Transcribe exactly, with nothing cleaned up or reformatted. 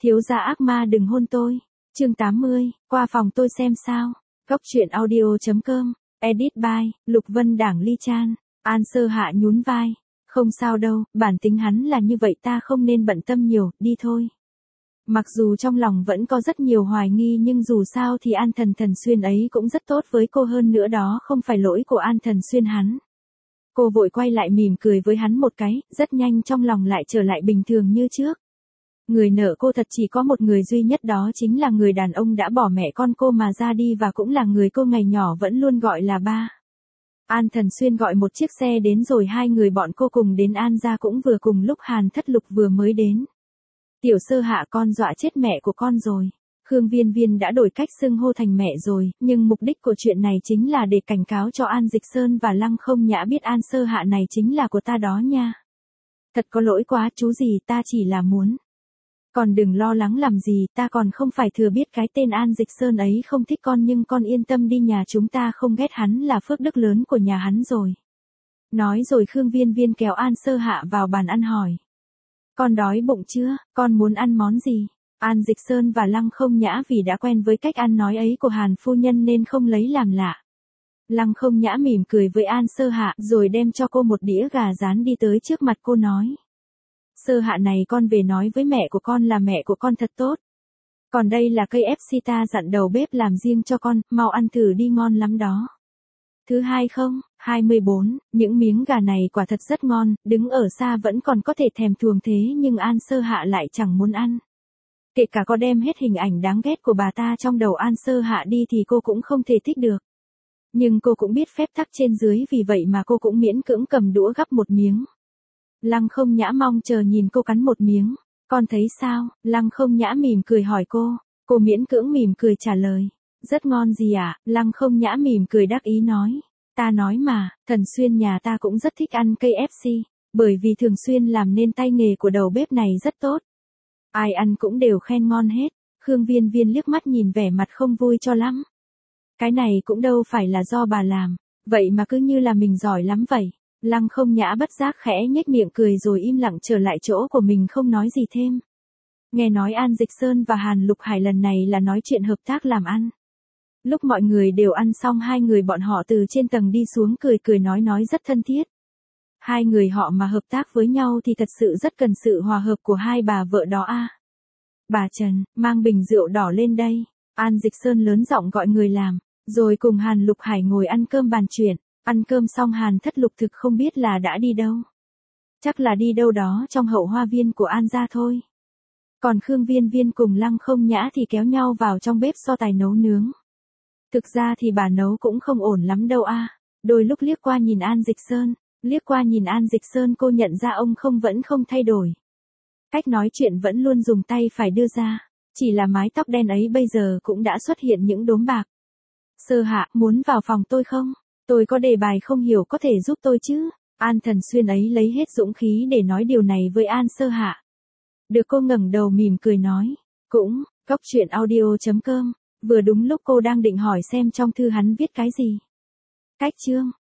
Thiếu gia ác ma đừng hôn tôi. Chương tám mươi, qua phòng tôi xem sao. Góc truyện audio chấm com, edit by, Lục Vân Đảng Ly Chan. An Sơ Hạ nhún vai. Không sao đâu, bản tính hắn là như vậy, ta không nên bận tâm nhiều, đi thôi. Mặc dù trong lòng vẫn có rất nhiều hoài nghi nhưng dù sao thì An Thần Thần Xuyên ấy cũng rất tốt với cô, hơn nữa đó không phải lỗi của An Thần Xuyên hắn. Cô vội quay lại mỉm cười với hắn một cái, rất nhanh trong lòng lại trở lại bình thường như trước. Người nợ cô thật chỉ có một người duy nhất, đó chính là người đàn ông đã bỏ mẹ con cô mà ra đi, và cũng là người cô ngày nhỏ vẫn luôn gọi là ba. An Thần Xuyên gọi một chiếc xe đến rồi hai người bọn cô cùng đến An gia, cũng vừa cùng lúc Hàn Thất Lục vừa mới đến. Tiểu Sơ Hạ, con dọa chết mẹ của con rồi. Khương Viên Viên đã đổi cách xưng hô thành mẹ rồi, nhưng mục đích của chuyện này chính là để cảnh cáo cho An Dịch Sơn và Lăng Không Nhã biết An Sơ Hạ này chính là của ta đó nha. Thật có lỗi quá chú gì, ta chỉ là muốn. Còn đừng lo lắng làm gì, ta còn không phải thừa biết cái tên An Dịch Sơn ấy không thích con, nhưng con yên tâm đi, nhà chúng ta không ghét hắn, là phước đức lớn của nhà hắn rồi. Nói rồi Khương Viên Viên kéo An Sơ Hạ vào bàn ăn hỏi. Con đói bụng chưa, con muốn ăn món gì? An Dịch Sơn và Lăng Không Nhã vì đã quen với cách ăn nói ấy của Hàn phu nhân nên không lấy làm lạ. Lăng Không Nhã mỉm cười với An Sơ Hạ rồi đem cho cô một đĩa gà rán đi tới trước mặt cô nói. Sơ Hạ này, con về nói với mẹ của con là mẹ của con thật tốt. Còn đây là cây ép xê ta dặn đầu bếp làm riêng cho con, mau ăn thử đi, ngon lắm đó. Thứ hai không, hai mươi bốn, những miếng gà này quả thật rất ngon, đứng ở xa vẫn còn có thể thèm thuồng thế nhưng An Sơ Hạ lại chẳng muốn ăn. Kể cả có đem hết hình ảnh đáng ghét của bà ta trong đầu An Sơ Hạ đi thì cô cũng không thể thích được. Nhưng cô cũng biết phép tắc trên dưới, vì vậy mà cô cũng miễn cưỡng cầm đũa gắp một miếng. Lăng Không Nhã mong chờ nhìn cô cắn một miếng. Con thấy sao? Lăng Không Nhã mỉm cười hỏi cô. Cô miễn cưỡng mỉm cười trả lời. Rất ngon gì ạ? À? Lăng Không Nhã mỉm cười đắc ý nói. Ta nói mà, Thần Xuyên nhà ta cũng rất thích ăn cây ép xê, bởi vì thường xuyên làm nên tay nghề của đầu bếp này rất tốt. Ai ăn cũng đều khen ngon hết. Khương Viên Viên liếc mắt nhìn vẻ mặt không vui cho lắm. Cái này cũng đâu phải là do bà làm, vậy mà cứ như là mình giỏi lắm vậy. Lăng Không Nhã bất giác khẽ nhếch miệng cười rồi im lặng trở lại chỗ của mình không nói gì thêm. Nghe nói An Dịch Sơn và Hàn Lục Hải lần này là nói chuyện hợp tác làm ăn. Lúc mọi người đều ăn xong, hai người bọn họ từ trên tầng đi xuống cười cười nói nói rất thân thiết. Hai người họ mà hợp tác với nhau thì thật sự rất cần sự hòa hợp của hai bà vợ đó a. À. Bà Trần, mang bình rượu đỏ lên đây. An Dịch Sơn lớn giọng gọi người làm, rồi cùng Hàn Lục Hải ngồi ăn cơm bàn chuyện. Ăn cơm xong Hàn Thất Lục thực không biết là đã đi đâu. Chắc là đi đâu đó trong hậu hoa viên của An gia thôi. Còn Khương Viên Viên cùng Lăng Không Nhã thì kéo nhau vào trong bếp so tài nấu nướng. Thực ra thì bà nấu cũng không ổn lắm đâu a. À. Đôi lúc liếc qua nhìn An Dịch Sơn, liếc qua nhìn An Dịch Sơn cô nhận ra ông không vẫn không thay đổi. Cách nói chuyện vẫn luôn dùng tay phải đưa ra, chỉ là mái tóc đen ấy bây giờ cũng đã xuất hiện những đốm bạc. Sơ Hạ, muốn vào phòng tôi không? Tôi có đề bài không hiểu, có thể giúp tôi chứ? An Thần Xuyên ấy lấy hết dũng khí để nói điều này với An Sơ Hạ. Được cô ngẩng đầu mỉm cười nói. Cũng, góc truyện audio chấm com. Vừa đúng lúc cô đang định hỏi xem trong thư hắn viết cái gì. Cách chương.